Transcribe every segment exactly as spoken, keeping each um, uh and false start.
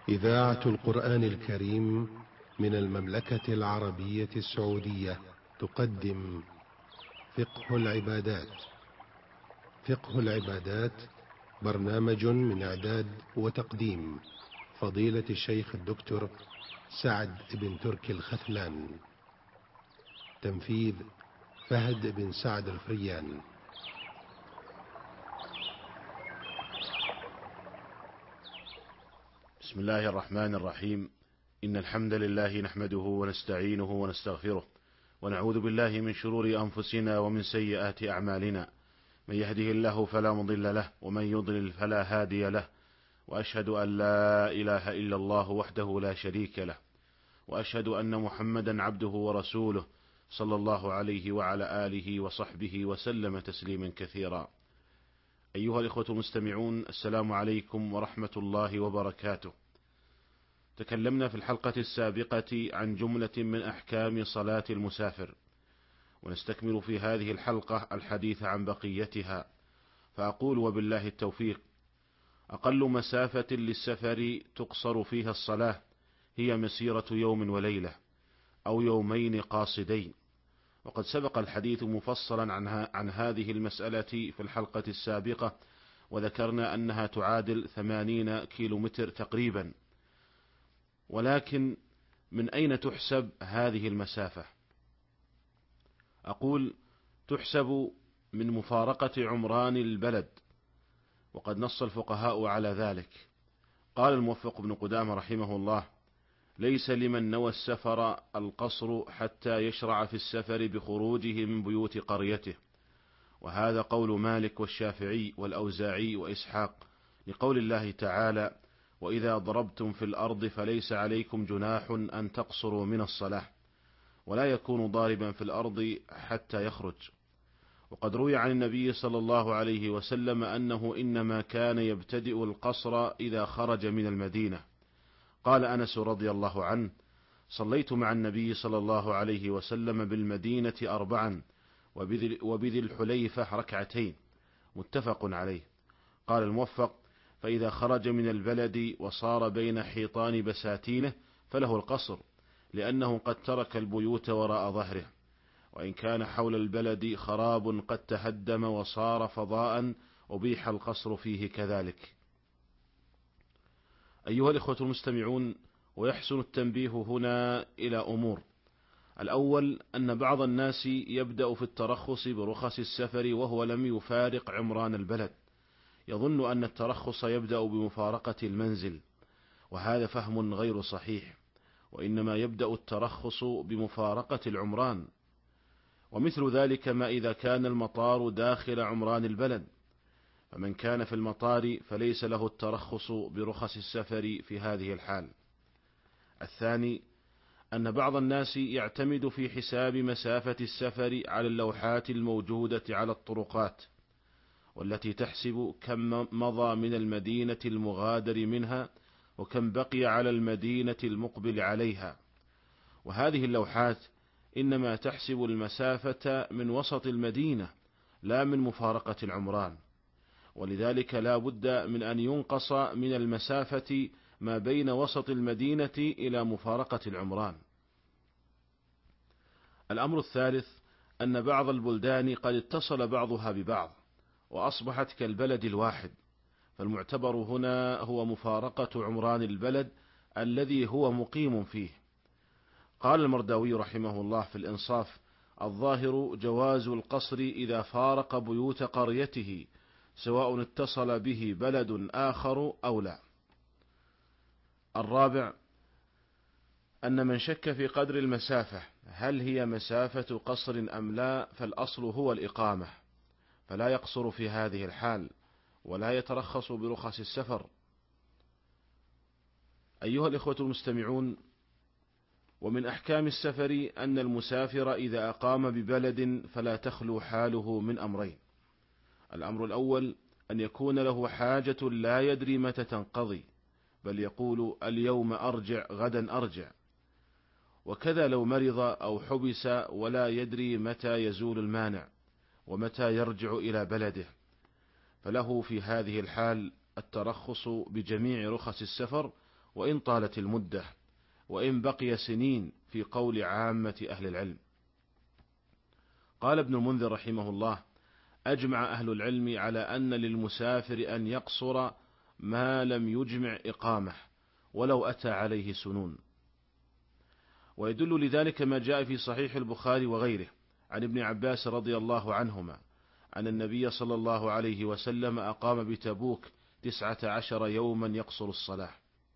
إذاعة القرآن الكريم من المملكة العربية السعودية تقدم فقه العبادات. فقه العبادات برنامج من إعداد وتقديم فضيلة الشيخ الدكتور سعد بن تركي الختلان. تنفيذ فهد بن سعد الفريان. بسم الله الرحمن الرحيم. إن الحمد لله نحمده ونستعينه ونستغفره ونعوذ بالله من شرور أنفسنا ومن سيئات أعمالنا، من يهده الله فلا مضل له ومن يضلل فلا هادي له، وأشهد أن لا إله إلا الله وحده لا شريك له، وأشهد أن محمدا عبده ورسوله صلى الله عليه وعلى آله وصحبه وسلم تسليما كثيرا. أيها الإخوة المستمعون، السلام عليكم ورحمة الله وبركاته. تكلمنا في الحلقة السابقة عن جملة من أحكام صلاة المسافر، ونستكمل في هذه الحلقة الحديث عن بقيتها، فأقول وبالله التوفيق: أقل مسافة للسفر تقصر فيها الصلاة هي مسيرة يوم وليلة أو يومين قاصدين، وقد سبق الحديث مفصلا عن, عن هذه المسألة في الحلقة السابقة، وذكرنا أنها تعادل ثمانين كيلومتر تقريبا. ولكن من أين تحسب هذه المسافة؟ أقول تحسب من مفارقة عمران البلد، وقد نص الفقهاء على ذلك. قال الموفق بن قدامة رحمه الله: ليس لمن نوى السفر القصر حتى يشرع في السفر بخروجه من بيوت قريته، وهذا قول مالك والشافعي والأوزاعي وإسحاق، لقول الله تعالى: وإذا ضربتم في الأرض فليس عليكم جناح أن تقصروا من الصلاة، ولا يكون ضاربا في الأرض حتى يخرج. وقد روي عن النبي صلى الله عليه وسلم أنه إنما كان يبتدئ القصر إذا خرج من المدينة. قال أنس رضي الله عنه: صليت مع النبي صلى الله عليه وسلم بالمدينة أربعا وبذي الحليفة ركعتين، متفق عليه. قال الموفق: فإذا خرج من البلد وصار بين حيطان بساتينه فله القصر، لأنه قد ترك البيوت وراء ظهره، وإن كان حول البلد خراب قد تهدم وصار فضاء أبيح القصر فيه كذلك. أيها الإخوة المستمعون، ويحسن التنبيه هنا إلى أمور. الأول أن بعض الناس يبدأ في الترخص برخص السفر وهو لم يفارق عمران البلد، يظن أن الترخص يبدأ بمفارقة المنزل، وهذا فهم غير صحيح، وإنما يبدأ الترخص بمفارقة العمران. ومثل ذلك ما إذا كان المطار داخل عمران البلد، فمن كان في المطار فليس له الترخص برخص السفر في هذه الحال. الثاني أن بعض الناس يعتمد في حساب مسافة السفر على اللوحات الموجودة على الطرقات، والتي تحسب كم مضى من المدينة المغادر منها وكم بقي على المدينة المقبل عليها، وهذه اللوحات إنما تحسب المسافة من وسط المدينة لا من مفارقة العمران، ولذلك لا بد من أن ينقص من المسافة ما بين وسط المدينة إلى مفارقة العمران. الأمر الثالث أن بعض البلدان قد اتصل بعضها ببعض وأصبحت كالبلد الواحد، فالمعتبر هنا هو مفارقة عمران البلد الذي هو مقيم فيه. قال المرداوي رحمه الله في الإنصاف: الظاهر جواز القصر إذا فارق بيوت قريته، سواء اتصل به بلد آخر أو لا. الرابع أن من شك في قدر المسافة هل هي مسافة قصر أم لا، فالأصل هو الإقامة، فلا يقصر في هذه الحال ولا يترخص برخص السفر. أيها الإخوة المستمعون، ومن أحكام السفر أن المسافر إذا أقام ببلد فلا تخلو حاله من أمرين. الأمر الأول أن يكون له حاجة لا يدري متى تنقضي، بل يقول اليوم أرجع غدا أرجع، وكذا لو مرض أو حبس ولا يدري متى يزول المانع ومتى يرجع إلى بلده، فله في هذه الحال الترخص بجميع رخص السفر وإن طالت المدة، وإن بقي سنين، في قول عامة أهل العلم. قال ابن المنذر رحمه الله: أجمع أهل العلم على أن للمسافر أن يقصر ما لم يجمع إقامة ولو أتى عليه سنون. ويدل لذلك ما جاء في صحيح البخاري وغيره عن ابن عباس رضي الله عنهما أن النبي صلى الله عليه وسلم أقام بتبوك تسعة عشر يوما يقصر الصلاة.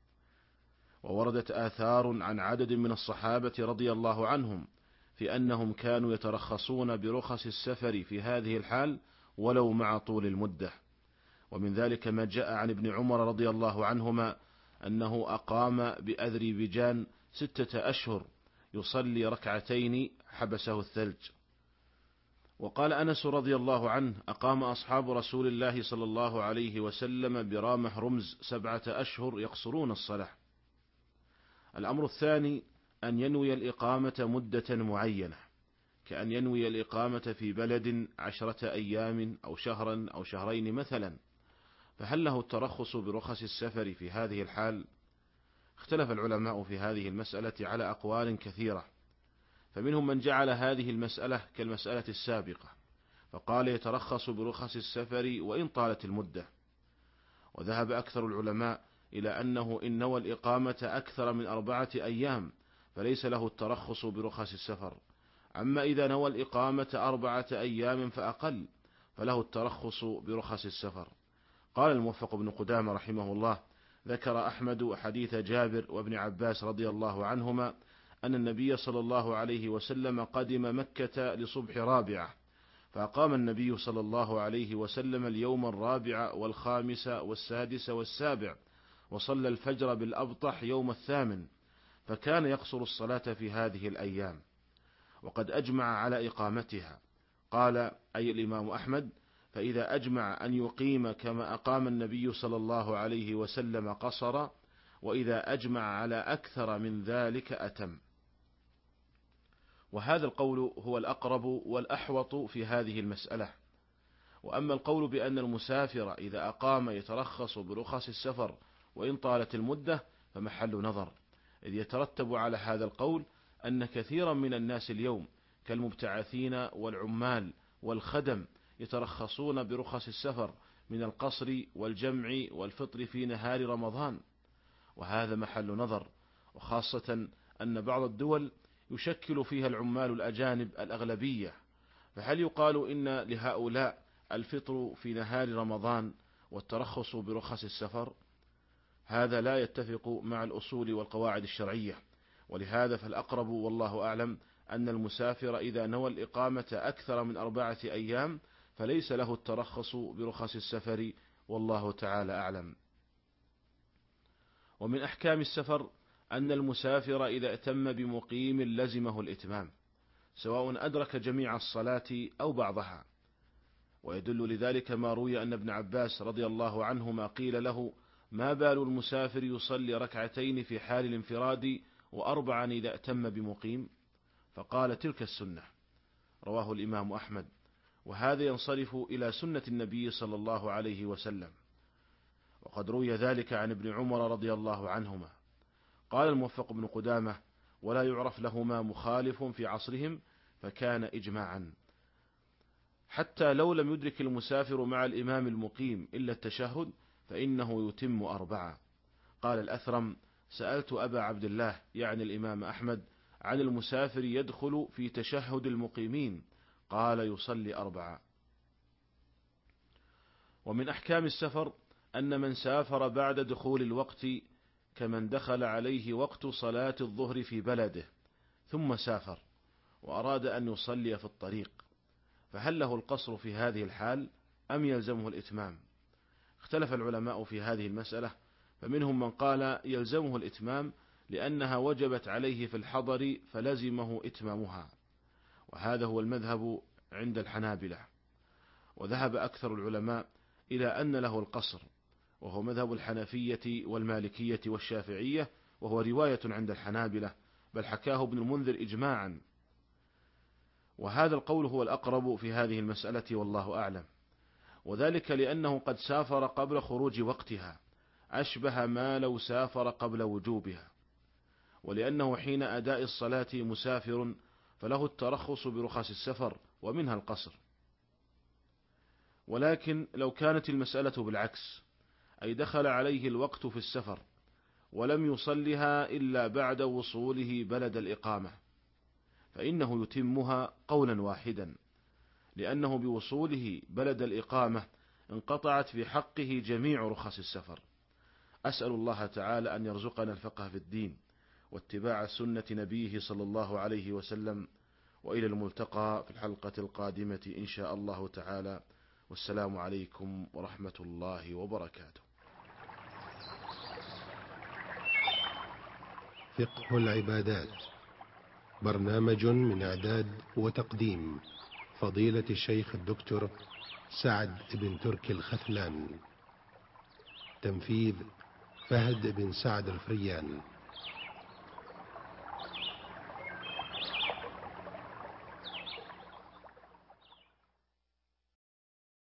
ووردت آثار عن عدد من الصحابة رضي الله عنهم في أنهم كانوا يترخصون برخص السفر في هذه الحال ولو مع طول المدة. ومن ذلك ما جاء عن ابن عمر رضي الله عنهما أنه أقام بأذربيجان ستة أشهر يصلي ركعتين حبسه الثلج. وقال أنس رضي الله عنه: أقام أصحاب رسول الله صلى الله عليه وسلم برامح رمز سبعة أشهر يقصرون الصلاة. الأمر الثاني أن ينوي الإقامة مدة معينة، كأن ينوي الإقامة في بلد عشرة أيام أو شهرا أو شهرين مثلا، فهل له الترخص برخص السفر في هذه الحال؟ اختلف العلماء في هذه المسألة على أقوال كثيرة، فمنهم من جعل هذه المسألة كالمسألة السابقة فقال يترخص برخص السفر وإن طالت المدة. وذهب أكثر العلماء إلى أنه إن نوى الإقامة أكثر من أربعة أيام فليس له الترخص برخص السفر، أما إذا نوى الإقامة أربعة أيام فأقل فله الترخص برخص السفر. قال الموفق بن قدامة رحمه الله: ذكر أحمد حديث جابر وابن عباس رضي الله عنهما أن النبي صلى الله عليه وسلم قدم مكة لصبح رابعة، فأقام النبي صلى الله عليه وسلم اليوم الرابع والخامس والسادس والسابع، وصلى الفجر بالأبطح يوم الثامن، فكان يقصر الصلاة في هذه الأيام، وقد أجمع على إقامتها. قال أي الإمام أحمد: فإذا أجمع أن يقيم كما أقام النبي صلى الله عليه وسلم قصر، وإذا أجمع على أكثر من ذلك أتم. وهذا القول هو الأقرب والأحوط في هذه المسألة. وأما القول بأن المسافر إذا أقام يترخص برخص السفر وإن طالت المدة فمحل نظر، إذ يترتب على هذا القول أن كثيرا من الناس اليوم كالمبتعثين والعمال والخدم يترخصون برخص السفر من القصر والجمع والفطر في نهار رمضان، وهذا محل نظر، وخاصة أن بعض الدول يشكل فيها العمال الأجانب الأغلبية، فهل يقال إن لهؤلاء الفطر في نهار رمضان والترخص برخص السفر؟ هذا لا يتفق مع الأصول والقواعد الشرعية. ولهذا فالأقرب والله أعلم أن المسافر إذا نوى الإقامة أكثر من أربعة أيام فليس له الترخص برخص السفر، والله تعالى أعلم. ومن أحكام السفر أن المسافر إذا اتم بمقيم لزمه الإتمام، سواء أدرك جميع الصلاة أو بعضها. ويدل لذلك ما روي أن ابن عباس رضي الله عنهما قيل له: ما بال المسافر يصلي ركعتين في حال الانفراد وأربعا إذا اتم بمقيم؟ فقال: تلك السنة. رواه الإمام أحمد. وهذا ينصرف إلى سنة النبي صلى الله عليه وسلم، وقد روي ذلك عن ابن عمر رضي الله عنهما. قال الموفق بن قدامة: ولا يعرف لهما مخالف في عصرهم، فكان إجماعا، حتى لو لم يدرك المسافر مع الإمام المقيم إلا التشهد فإنه يتم أربعة. قال الأثرم: سألت أبا عبد الله يعني الإمام أحمد عن المسافر يدخل في تشهد المقيمين، قال: يصلي أربعة. ومن أحكام السفر أن من سافر بعد دخول الوقت كمن دخل عليه وقت صلاة الظهر في بلده ثم سافر وأراد أن يصلي في الطريق، فهل له القصر في هذه الحال أم يلزمه الإتمام؟ اختلف العلماء في هذه المسألة، فمنهم من قال يلزمه الإتمام لأنها وجبت عليه في الحضر فلزمه إتمامها، وهذا هو المذهب عند الحنابلة. وذهب أكثر العلماء إلى أن له القصر، وهو مذهب الحنفية والمالكية والشافعية، وهو رواية عند الحنابلة، بل حكاه ابن المنذر إجماعا. وهذا القول هو الأقرب في هذه المسألة والله أعلم، وذلك لأنه قد سافر قبل خروج وقتها، أشبه ما لو سافر قبل وجوبها، ولأنه حين أداء الصلاة مسافر فله الترخص برخص السفر ومنها القصر. ولكن لو كانت المسألة بالعكس، أي دخل عليه الوقت في السفر ولم يصلها إلا بعد وصوله بلد الإقامة، فإنه يتمها قولا واحدا، لأنه بوصوله بلد الإقامة انقطعت في حقه جميع رخص السفر. أسأل الله تعالى أن يرزقنا الفقه في الدين واتباع سنة نبيه صلى الله عليه وسلم، وإلى الملتقى في الحلقة القادمة إن شاء الله تعالى، والسلام عليكم ورحمة الله وبركاته. فقه العبادات، برنامج من إعداد وتقديم فضيلة الشيخ الدكتور سعد بن تركي الخثلان، تنفيذ فهد بن سعد الفريان.